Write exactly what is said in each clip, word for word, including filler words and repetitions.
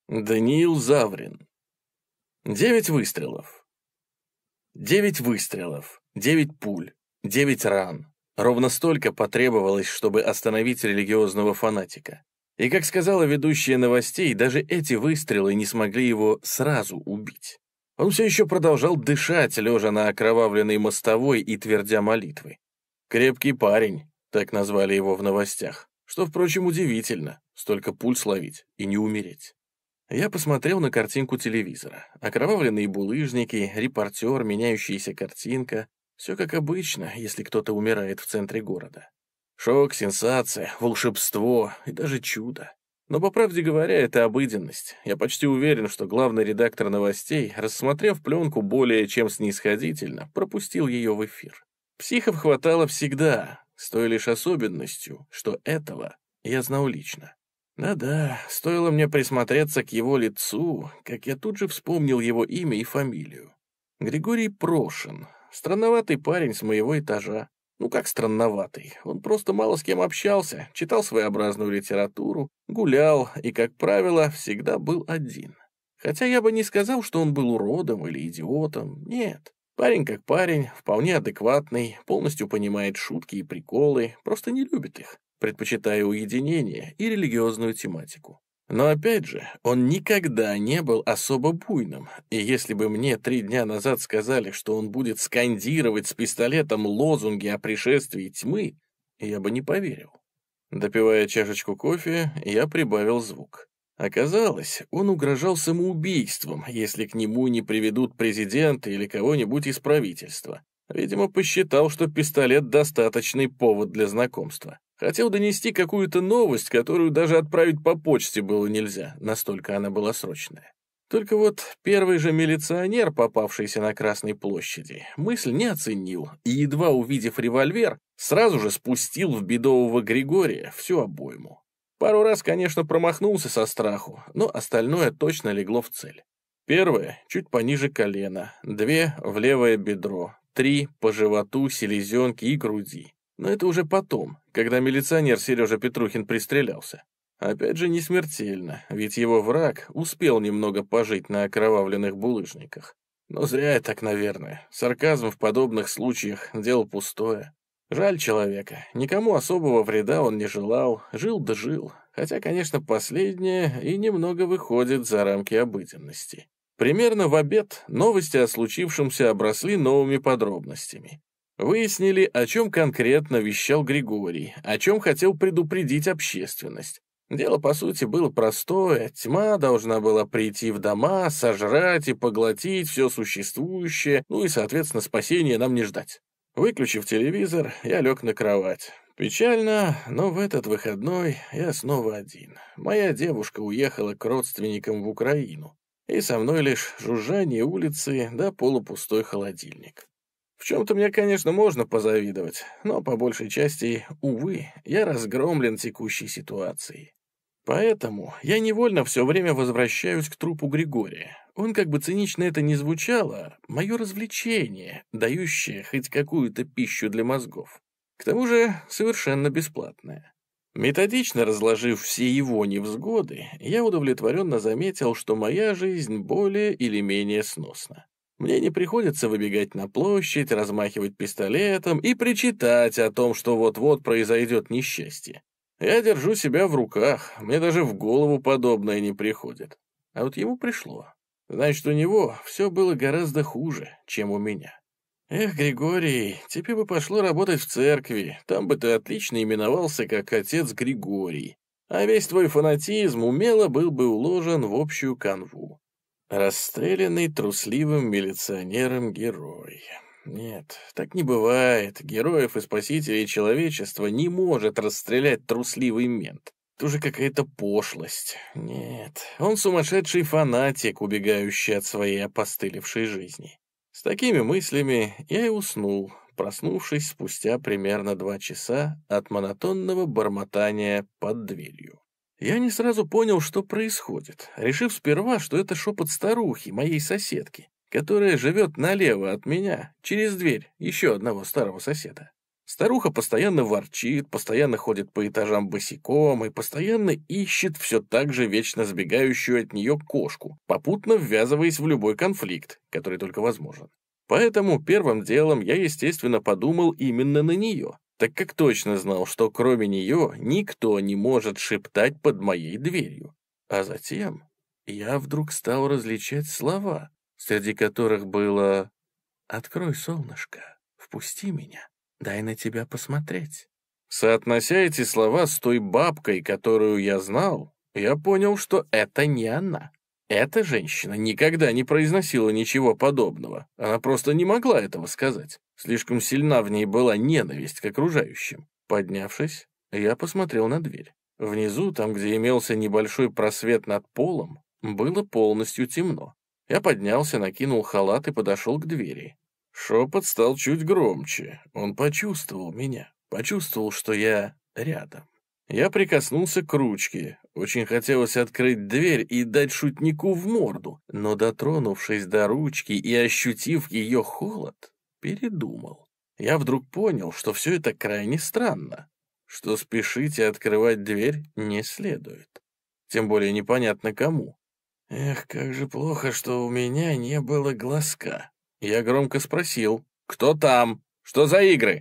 Даниил Заврин. Девять выстрелов. Девять выстрелов, девять пуль, девять ран. Ровно столько потребовалось, чтобы остановить религиозного фанатика. И, как сказала ведущая новостей, даже эти выстрелы не смогли его сразу убить. Он все еще продолжал дышать, лежа на окровавленной мостовой и твердя молитвы. «Крепкий парень», так назвали его в новостях, что, впрочем, удивительно, столько пуль словить и не умереть. Я посмотрел на картинку телевизора. Окровавленные булыжники, репортер, меняющаяся картинка. Все как обычно, если кто-то умирает в центре города. Шок, сенсация, волшебство и даже чудо. Но, по правде говоря, это обыденность. Я почти уверен, что главный редактор новостей, рассмотрев пленку более чем снисходительно, пропустил ее в эфир. Психов хватало всегда, с той лишь особенностью, что этого я знал лично. Да-да, стоило мне присмотреться к его лицу, как я тут же вспомнил его имя и фамилию. Григорий Прошин, странноватый парень с моего этажа. Ну как странноватый, он просто мало с кем общался, читал своеобразную литературу, гулял и, как правило, всегда был один. Хотя я бы не сказал, что он был уродом или идиотом, нет. Парень как парень, вполне адекватный, полностью понимает шутки и приколы, просто не любит их, предпочитая уединение и религиозную тематику. Но опять же, он никогда не был особо буйным, и если бы мне три дня назад сказали, что он будет скандировать с пистолетом лозунги о пришествии тьмы, я бы не поверил. Допивая чашечку кофе, я прибавил звук. Оказалось, он угрожал самоубийством, если к нему не приведут президента или кого-нибудь из правительства. Видимо, посчитал, что пистолет — достаточный повод для знакомства. Хотел донести какую-то новость, которую даже отправить по почте было нельзя, настолько она была срочная. Только вот первый же милиционер, попавшийся на Красной площади, мысль не оценил и, едва увидев револьвер, сразу же спустил в бедового Григория всю обойму. Пару раз, конечно, промахнулся со страху, но остальное точно легло в цель. Первое — чуть пониже колена, две — в левое бедро, три — по животу, селезенке и груди. Но это уже потом, когда милиционер Сережа Петрухин пристрелялся. Опять же, не смертельно, ведь его враг успел немного пожить на окровавленных булыжниках. Но зря я так, наверное. Сарказм в подобных случаях — дело пустое. Жаль человека, никому особого вреда он не желал, жил да жил, хотя, конечно, последнее и немного выходит за рамки обыденности. Примерно в обед новости о случившемся обросли новыми подробностями. Выяснили, о чем конкретно вещал Григорий, о чем хотел предупредить общественность. Дело, по сути, было простое, тьма должна была прийти в дома, сожрать и поглотить все существующее, ну и, соответственно, спасения нам не ждать. Выключив телевизор, я лег на кровать. Печально, но в этот выходной я снова один. Моя девушка уехала к родственникам в Украину, и со мной лишь жужжание улицы да полупустой холодильник. В чем-то мне, конечно, можно позавидовать, но по большей части, увы, я разгромлен текущей ситуацией. Поэтому я невольно все время возвращаюсь к трупу Григория. Он, как бы цинично это ни звучало, мое развлечение, дающее хоть какую-то пищу для мозгов. К тому же совершенно бесплатное. Методично разложив все его невзгоды, я удовлетворенно заметил, что моя жизнь более или менее сносна. Мне не приходится выбегать на площадь, размахивать пистолетом и причитать о том, что вот-вот произойдет несчастье. Я держу себя в руках, мне даже в голову подобное не приходит. А вот ему пришло. Значит, у него все было гораздо хуже, чем у меня. Эх, Григорий, тебе бы пошло работать в церкви, там бы ты отлично именовался как отец Григорий, а весь твой фанатизм умело был бы уложен в общую канву. Расстрелянный трусливым милиционером герой. Нет, так не бывает. Героев и спасителей человечества не может расстрелять трусливый мент. Это уже какая-то пошлость. Нет, он сумасшедший фанатик, убегающий от своей опостылевшей жизни. С такими мыслями я и уснул, проснувшись спустя примерно два часа от монотонного бормотания под дверью. Я не сразу понял, что происходит, решив сперва, что это шепот старухи, моей соседки, которая живет налево от меня, через дверь еще одного старого соседа. Старуха постоянно ворчит, постоянно ходит по этажам босиком и постоянно ищет все так же вечно сбегающую от нее кошку, попутно ввязываясь в любой конфликт, который только возможен. Поэтому первым делом я, естественно, подумал именно на нее, так как точно знал, что кроме нее никто не может шептать под моей дверью. А затем я вдруг стал различать слова, среди которых было «Открой, солнышко, впусти меня, дай на тебя посмотреть». Соотнося эти слова с той бабкой, которую я знал, я понял, что это не она. Эта женщина никогда не произносила ничего подобного. Она просто не могла этого сказать. Слишком сильна в ней была ненависть к окружающим. Поднявшись, я посмотрел на дверь. Внизу, там, где имелся небольшой просвет над полом, было полностью темно. Я поднялся, накинул халат и подошел к двери. Шепот стал чуть громче. Он почувствовал меня, почувствовал, что я рядом. Я прикоснулся к ручке. Очень хотелось открыть дверь и дать шутнику в морду, но, дотронувшись до ручки и ощутив ее холод, передумал. Я вдруг понял, что все это крайне странно, что спешить и открывать дверь не следует. Тем более непонятно кому. Эх, как же плохо, что у меня не было глазка. Я громко спросил: «Кто там? Что за игры?»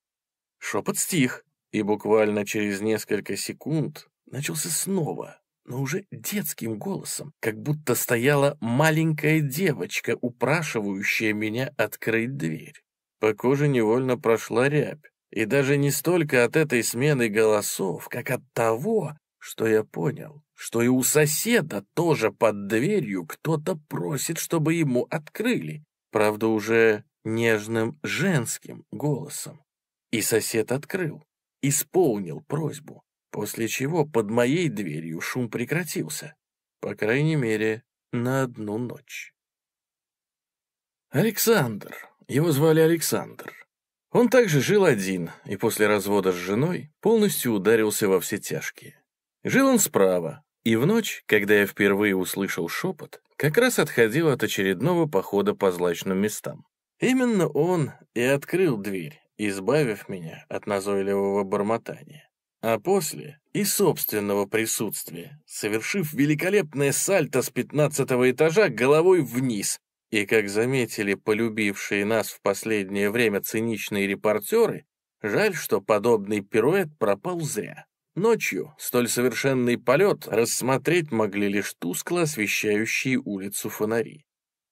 Шепот стих, и буквально через несколько секунд начался снова, но уже детским голосом, как будто стояла маленькая девочка, упрашивающая меня открыть дверь. По коже невольно прошла рябь, и даже не столько от этой смены голосов, как от того, что я понял, что и у соседа тоже под дверью кто-то просит, чтобы ему открыли, правда, уже нежным женским голосом. И сосед открыл, исполнил просьбу, после чего под моей дверью шум прекратился, по крайней мере, на одну ночь. Александр, его звали Александр. Он также жил один и после развода с женой полностью ударился во все тяжкие. Жил он справа, и в ночь, когда я впервые услышал шепот, как раз отходил от очередного похода по злачным местам. Именно он и открыл дверь, избавив меня от назойливого бормотания. А после и собственного присутствия, совершив великолепное сальто с пятнадцатого этажа головой вниз. И, как заметили полюбившие нас в последнее время циничные репортеры, жаль, что подобный пируэт пропал зря. Ночью столь совершенный полет рассмотреть могли лишь тускло освещающие улицу фонари.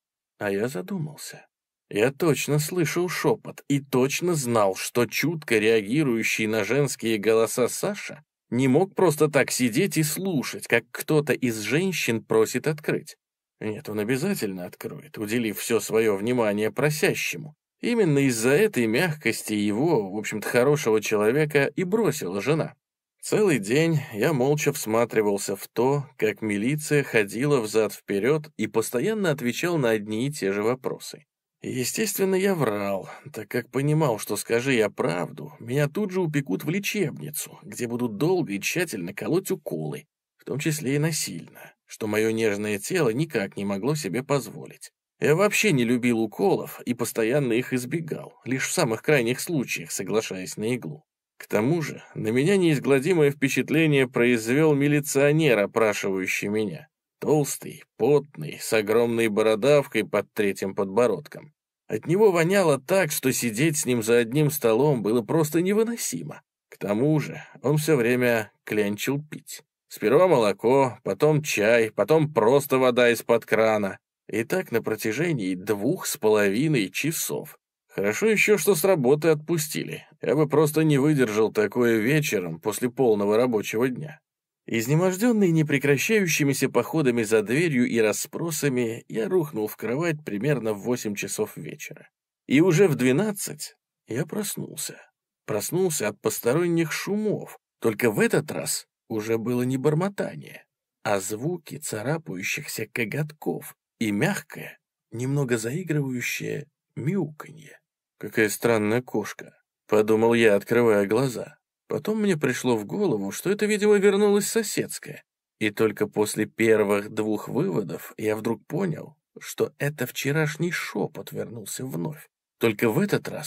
А я задумался. Я точно слышал шепот и точно знал, что чутко реагирующий на женские голоса Саша не мог просто так сидеть и слушать, как кто-то из женщин просит открыть. Нет, он обязательно откроет, уделив все свое внимание просящему. Именно из-за этой мягкости его, в общем-то, хорошего человека и бросила жена. Целый день я молча всматривался в то, как милиция ходила взад-вперед и постоянно отвечал на одни и те же вопросы. Естественно, я врал, так как понимал, что скажи я правду, меня тут же упекут в лечебницу, где будут долго и тщательно колоть уколы, в том числе и насильно, что мое нежное тело никак не могло себе позволить. Я вообще не любил уколов и постоянно их избегал, лишь в самых крайних случаях соглашаясь на иглу. К тому же на меня неизгладимое впечатление произвел милиционер, опрашивающий меня. Толстый, потный, с огромной бородавкой под третьим подбородком. От него воняло так, что сидеть с ним за одним столом было просто невыносимо. К тому же он все время клянчил пить. Сперва молоко, потом чай, потом просто вода из-под крана. И так на протяжении двух с половиной часов. Хорошо еще, что с работы отпустили. Я бы просто не выдержал такое вечером после полного рабочего дня. Изнеможденный непрекращающимися походами за дверью и расспросами, я рухнул в кровать примерно в восемь часов вечера. И уже в двенадцать я проснулся. Проснулся от посторонних шумов, только в этот раз уже было не бормотание, а звуки царапающихся коготков и мягкое, немного заигрывающее мяуканье. «Какая странная кошка», — подумал я, открывая глаза. Потом мне пришло в голову, что это, видимо, вернулась соседская. И только после первых двух выводов я вдруг понял, что это вчерашний шепот вернулся вновь. Только в этот раз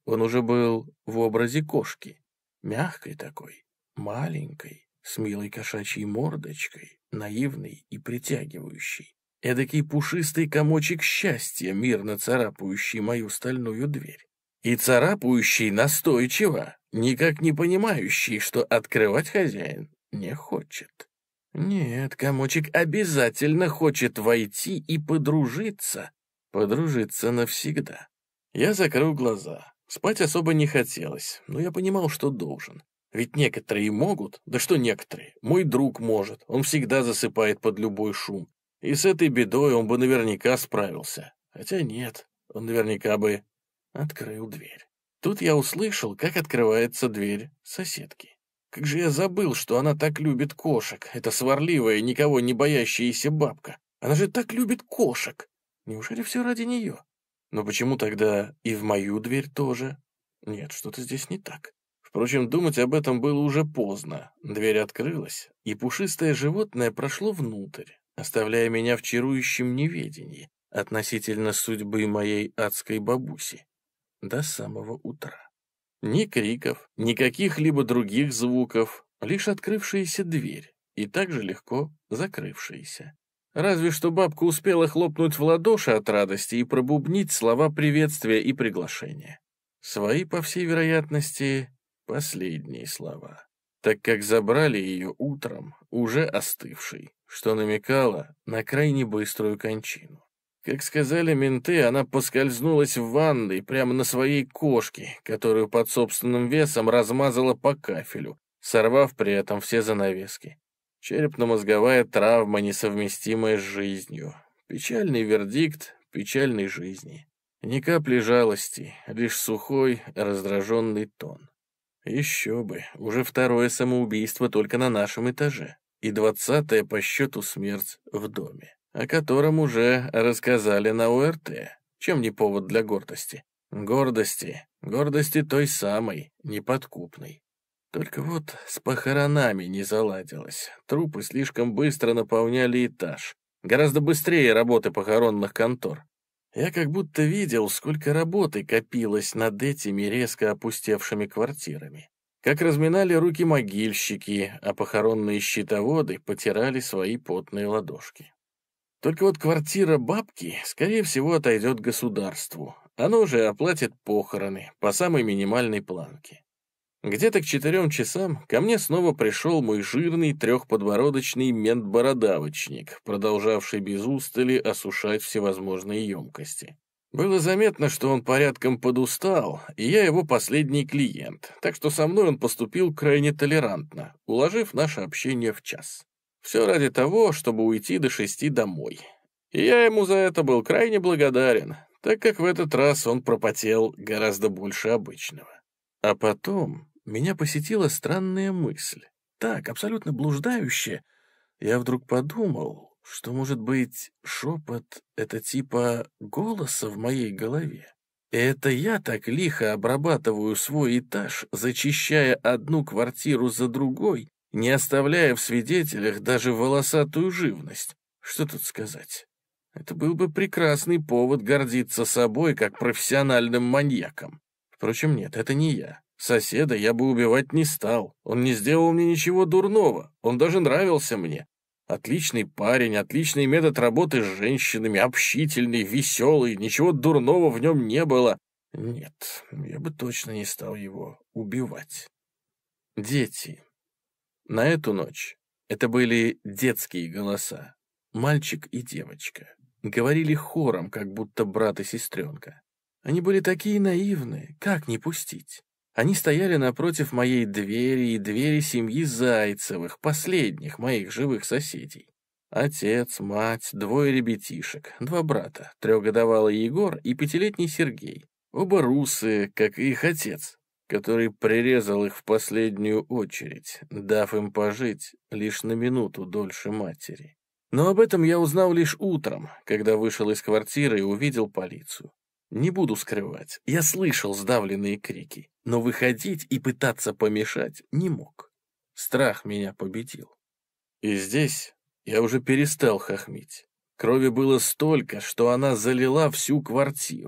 Он уже был в образе кошки. Мягкой такой, маленькой, с милой кошачьей мордочкой, наивной и притягивающей. Эдакий пушистый комочек счастья, мирно царапающий мою стальную дверь. И царапающий настойчиво, никак не понимающий, что открывать хозяин не хочет. Нет, комочек обязательно хочет войти и подружиться. Подружиться навсегда. Я закрыл глаза. Спать особо не хотелось, но я понимал, что должен. Ведь некоторые могут, да что некоторые, мой друг может, он всегда засыпает под любой шум. И с этой бедой он бы наверняка справился. Хотя нет, он наверняка бы открыл дверь. Тут я услышал, как открывается дверь соседки. Как же я забыл, что она так любит кошек, эта сварливая, никого не боящаяся бабка. Она же так любит кошек. Неужели все ради нее? Но почему тогда и в мою дверь тоже? Нет, что-то здесь не так. Впрочем, думать об этом было уже поздно. Дверь открылась, и пушистое животное прошло внутрь, оставляя меня в чарующем неведении относительно судьбы моей адской бабуси до самого утра. Ни криков, ни каких-либо других звуков, лишь открывшаяся дверь и также легко закрывшаяся. Разве что бабка успела хлопнуть в ладоши от радости и пробубнить слова приветствия и приглашения. Свои, по всей вероятности, последние слова, так как забрали ее утром, уже остывшей, что намекало на крайне быструю кончину. Как сказали менты, она поскользнулась в ванной прямо на своей кошке, которую под собственным весом размазала по кафелю, сорвав при этом все занавески. Черепно-мозговая травма, несовместимая с жизнью. Печальный вердикт печальной жизни. Ни капли жалости, лишь сухой, раздраженный тон. Еще бы, уже второе самоубийство только на нашем этаже и двадцатая по счету смерть в доме, о котором уже рассказали на О Р Т. Чем не повод для гордости? Гордости, гордости той самой, неподкупной. Только вот с похоронами не заладилось. Трупы слишком быстро наполняли этаж. Гораздо быстрее работы похоронных контор. Я как будто видел, сколько работы копилось над этими резко опустевшими квартирами. Как разминали руки могильщики, а похоронные счетоводы потирали свои потные ладошки. Только вот квартира бабки, скорее всего, отойдет государству. Оно же оплатит похороны по самой минимальной планке. Где-то к четырем часам ко мне снова пришел мой жирный трехподбородочный мент-бородавочник, продолжавший без устали осушать всевозможные емкости. Было заметно, что он порядком подустал, и я его последний клиент, так что со мной он поступил крайне толерантно, уложив наше общение в час. Все ради того, чтобы уйти до шести домой. И я ему за это был крайне благодарен, так как в этот раз он пропотел гораздо больше обычного. А потом меня посетила странная мысль. Так, абсолютно блуждающая. Я вдруг подумал, что, может быть, шепот — это типа голоса в моей голове. И это я так лихо обрабатываю свой этаж, зачищая одну квартиру за другой, не оставляя в свидетелях даже волосатую живность. Что тут сказать? Это был бы прекрасный повод гордиться собой как профессиональным маньяком. Впрочем, нет, это не я. Соседа я бы убивать не стал. Он не сделал мне ничего дурного. Он даже нравился мне. Отличный парень, отличный метод работы с женщинами, общительный, веселый, ничего дурного в нем не было. Нет, я бы точно не стал его убивать. Дети. На эту ночь это были детские голоса. Мальчик и девочка. Говорили хором, как будто брат и сестренка. Они были такие наивные, как не пустить? Они стояли напротив моей двери и двери семьи Зайцевых, последних моих живых соседей. Отец, мать, двое ребятишек, два брата, трехгодовалый Егор и пятилетний Сергей. Оба русые, как и их отец, который прирезал их в последнюю очередь, дав им пожить лишь на минуту дольше матери. Но об этом я узнал лишь утром, когда вышел из квартиры и увидел полицию. Не буду скрывать, я слышал сдавленные крики, но выходить и пытаться помешать не мог. Страх меня победил. И здесь я уже перестал хохмить. Крови было столько, что она залила всю квартиру.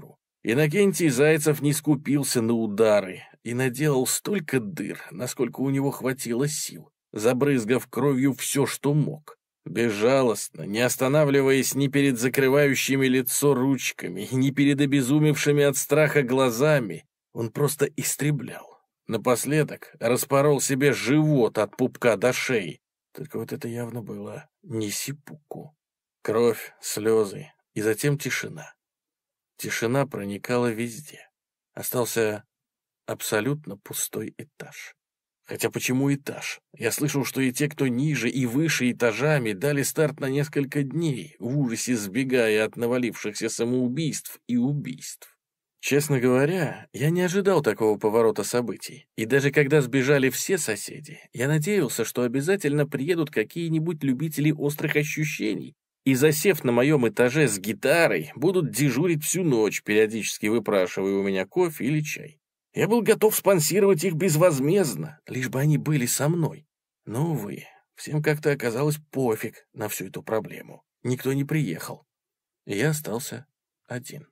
Иннокентий Зайцев не скупился на удары и наделал столько дыр, насколько у него хватило сил, забрызгав кровью все, что мог. Безжалостно, не останавливаясь ни перед закрывающими лицо ручками, ни перед обезумевшими от страха глазами, он просто истреблял. Напоследок распорол себе живот от пупка до шеи. Только вот это явно было не сипуку. Кровь, слезы и затем тишина. Тишина проникала везде. Остался абсолютно пустой этаж. Хотя почему этаж? Я слышал, что и те, кто ниже и выше этажами, дали старт на несколько дней, в ужасе сбегая от навалившихся самоубийств и убийств. Честно говоря, я не ожидал такого поворота событий. И даже когда сбежали все соседи, я надеялся, что обязательно приедут какие-нибудь любители острых ощущений и, засев на моем этаже с гитарой, будут дежурить всю ночь, периодически выпрашивая у меня кофе или чай. Я был готов спонсировать их безвозмездно, лишь бы они были со мной. Но, увы, всем как-то оказалось пофиг на всю эту проблему. Никто не приехал. И я остался один.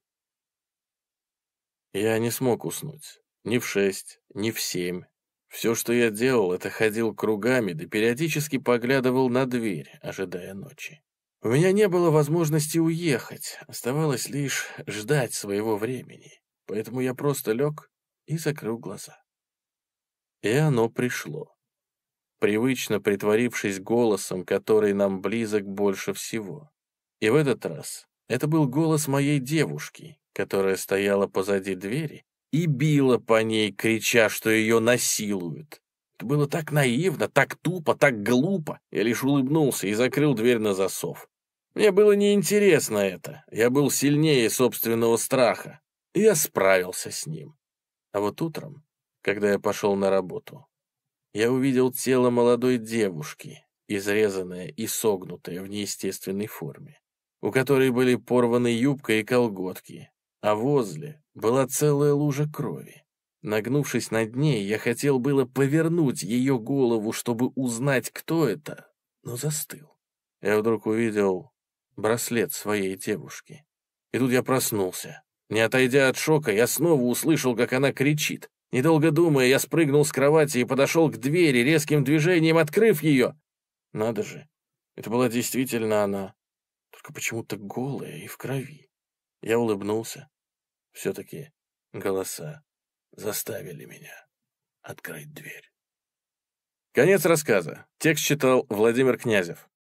Я не смог уснуть. Ни в шесть, ни в семь. Все, что я делал, это ходил кругами, да периодически поглядывал на дверь, ожидая ночи. У меня не было возможности уехать, оставалось лишь ждать своего времени. Поэтому я просто лег и закрыл глаза. И оно пришло, привычно притворившись голосом, который нам близок больше всего. И в этот раз это был голос моей девушки, которая стояла позади двери и била по ней, крича, что ее насилуют. Это было так наивно, так тупо, так глупо. Я лишь улыбнулся и закрыл дверь на засов. Мне было неинтересно это. Я был сильнее собственного страха. И я справился с ним. А вот утром, когда я пошел на работу, я увидел тело молодой девушки, изрезанное и согнутое в неестественной форме, у которой были порваны юбка и колготки, а возле была целая лужа крови. Нагнувшись над ней, я хотел было повернуть ее голову, чтобы узнать, кто это, но застыл. Я вдруг увидел браслет своей девушки. И тут я проснулся. Не отойдя от шока, я снова услышал, как она кричит. Недолго думая, я спрыгнул с кровати и подошел к двери, резким движением открыв ее. Надо же, это была действительно она, только почему-то голая и в крови. Я улыбнулся. Все-таки голоса заставили меня открыть дверь. Конец рассказа. Текст читал Владимир Князев.